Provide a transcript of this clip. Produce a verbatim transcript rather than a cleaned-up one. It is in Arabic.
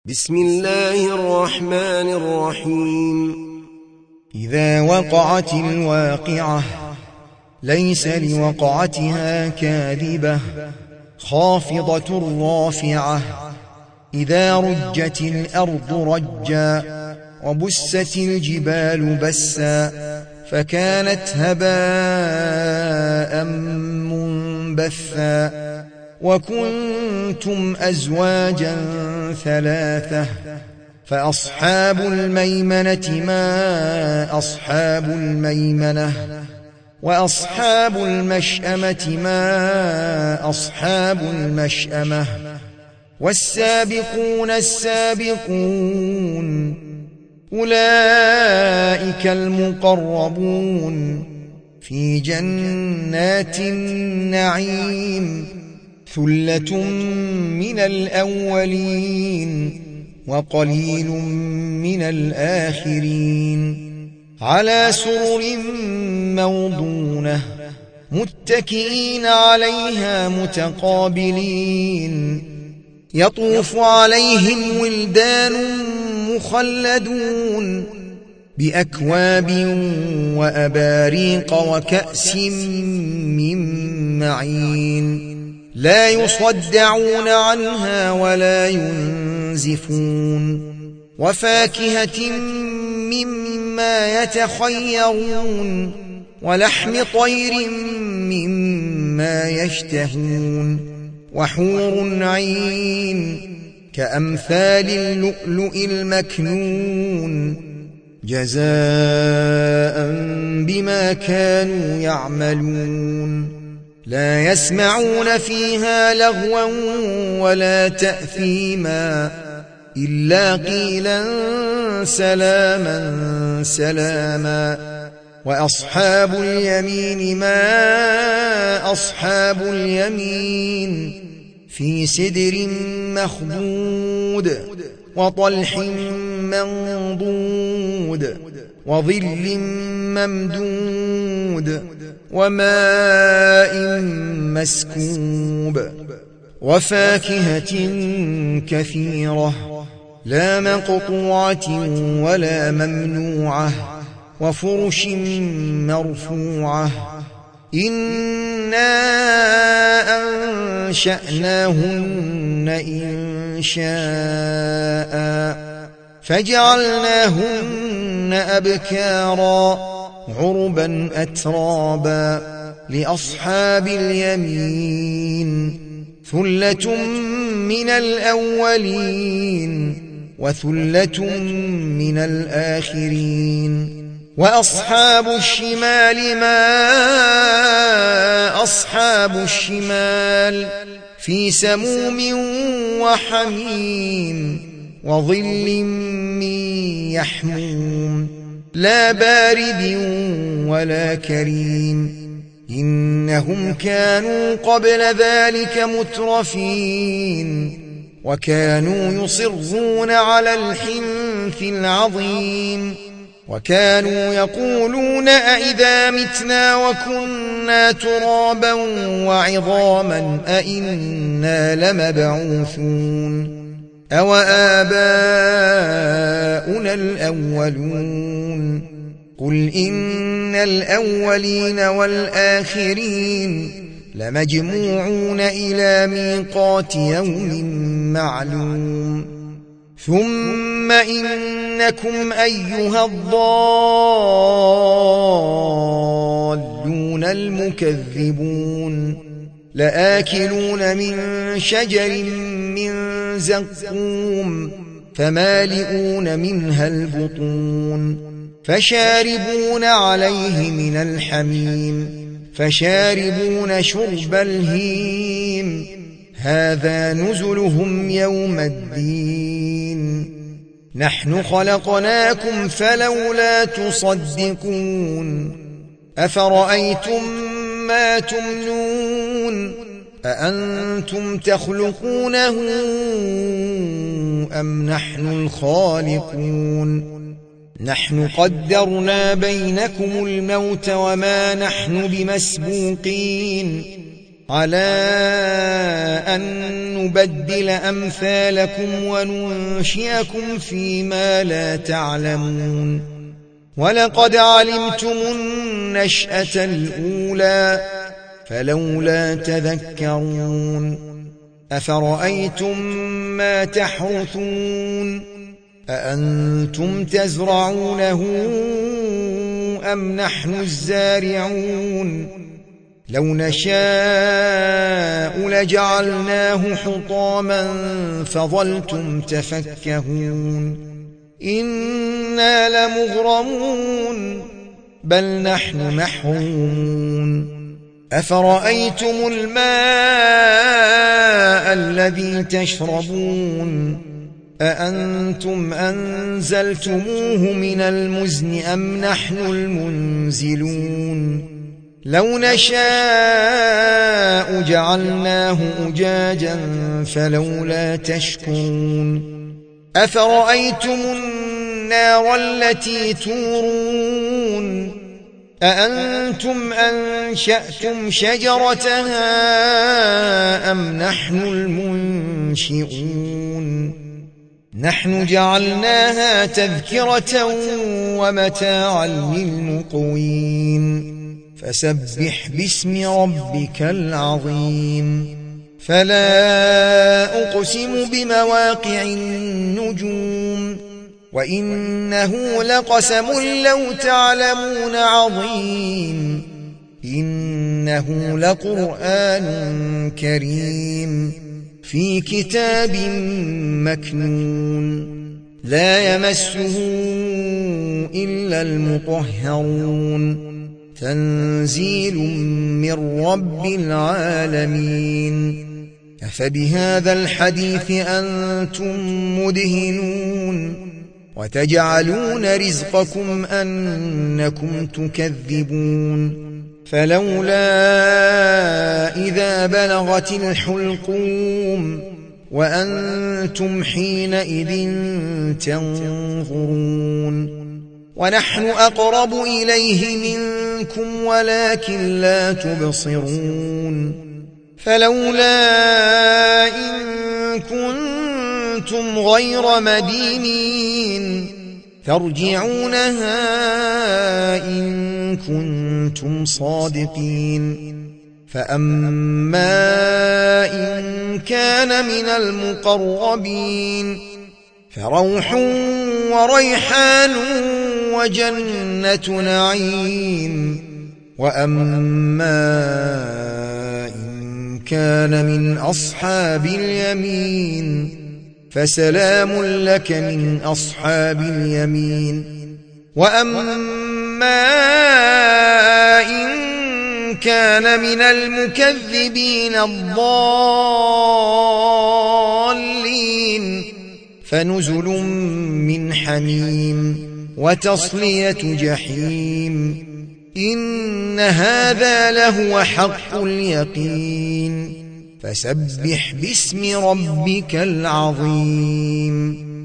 بسم الله الرحمن الرحيم. إذا وقعت الواقعة ليس لوقعتها كاذبة خافضة رافعة. إذا رجت الأرض رجا وبست الجبال بسا فكانت هباء منبثا. وكنتم أزواجا ثلاثة فأصحاب الميمنة ما أصحاب الميمنة وأصحاب المشأمة ما أصحاب المشأمة. والسابقون السابقون أولئك المقربون في جنات النعيم. ثلة من الأولين وقليل من الآخرين. على سرر موضونة متكئين عليها متقابلين. يطوف عليهم ولدان مخلدون بأكواب وأباريق وكأس من معين. لا يصدعون عنها ولا ينزفون. وفاكهة مما يتخيرون ولحم طير مما يشتهون. وحور عين كأمثال اللؤلؤ المكنون جزاء بما كانوا يعملون. لا يسمعون فيها لغوا ولا تأثيما إلا قيلا سلاما سلاما. وأصحاب اليمين ما أصحاب اليمين في سدر مخضود وطلح منضود وظل ممدود وماء مسكوب. وفاكهة كثيرة لا مقطوعة ولا ممنوعة. وفرش مرفوعة. إنا أنشأناهن إنشاء فجعلناهن أبكارا عربا أترابا لأصحاب اليمين. ثلة من الأولين وثلة من الآخرين. وأصحاب الشمال ما أصحاب الشمال في سموم وحميم وظل من يحموم لا بارد ولا كريم. إنهم كانوا قبل ذلك مترفين وكانوا يصرون على الحنث العظيم. وكانوا يقولون أئذا متنا وكنا ترابا وعظاما أئنا لمبعوثون أو آباؤنا الأولون. قل إن الأولين والآخرين لمجموعون إلى ميقات يوم معلوم. ثم إنكم أيها الضالون المكذبون لآكلون من شجر من زقوم فمالئون منها البطون فشاربون عليه من الحميم فشاربون شرب الهيم. هذا نزلهم يوم الدين. نحن خلقناكم فلولا تصدقون. أفرأيتم ما تمنون أأنتم تخلقونه أم نحن الخالقون. نحن قدرنا بينكم الموت وما نحن بمسبوقين على أن نبدل أمثالكم وننشئكم فيما لا تعلمون ولقد علمتم النشأة الأولى فلولا تذكرون أفرأيتم ما تحرثون أأنتم تزرعونه أم نحن الزارعون لو نشاء لجعلناه حطاما فظلتم تفكهون إنا لمغرمون بل نحن محرومون أفرأيتم الماء الذي تشربون أأنتم أنزلتموه من المزن أم نحن المنزلون لو نشاء جعلناه أجاجا فلولا تشكرون أفرأيتم النار التي تورون أأنتم أنشأتم شجرتها أم نحن المنشئون نحن جعلناها تذكرة ومتاعا للمقوين فسبح باسم ربك العظيم فلا أقسم بمواقع النجوم وإنه لقسم لو تعلمون عظيم إنه لقرآن كريم في كتاب مكنون لا يمسه إلا المطهرون تنزيل من رب العالمين أفبهذا الحديث أنتم مدهنون وتجعلون رزقكم أنكم تكذبون فلولا إذا بلغت الحلقوم وأنتم حينئذ تنظرون ونحن أقرب إليه منكم ولكن لا تبصرون فلولا إن كنتم غير مدينين ترجعونها إن كنتم صادقين فأما إن كان من المقربين فروح وريحان وجنة نعيم وأما إن كان من أصحاب اليمين فسلام لك من أصحاب اليمين وأما إن كان من المكذبين الضالين فنزل من حميم وتصلية جحيم إن هذا لهو حق اليقين فسبح باسم ربك العظيم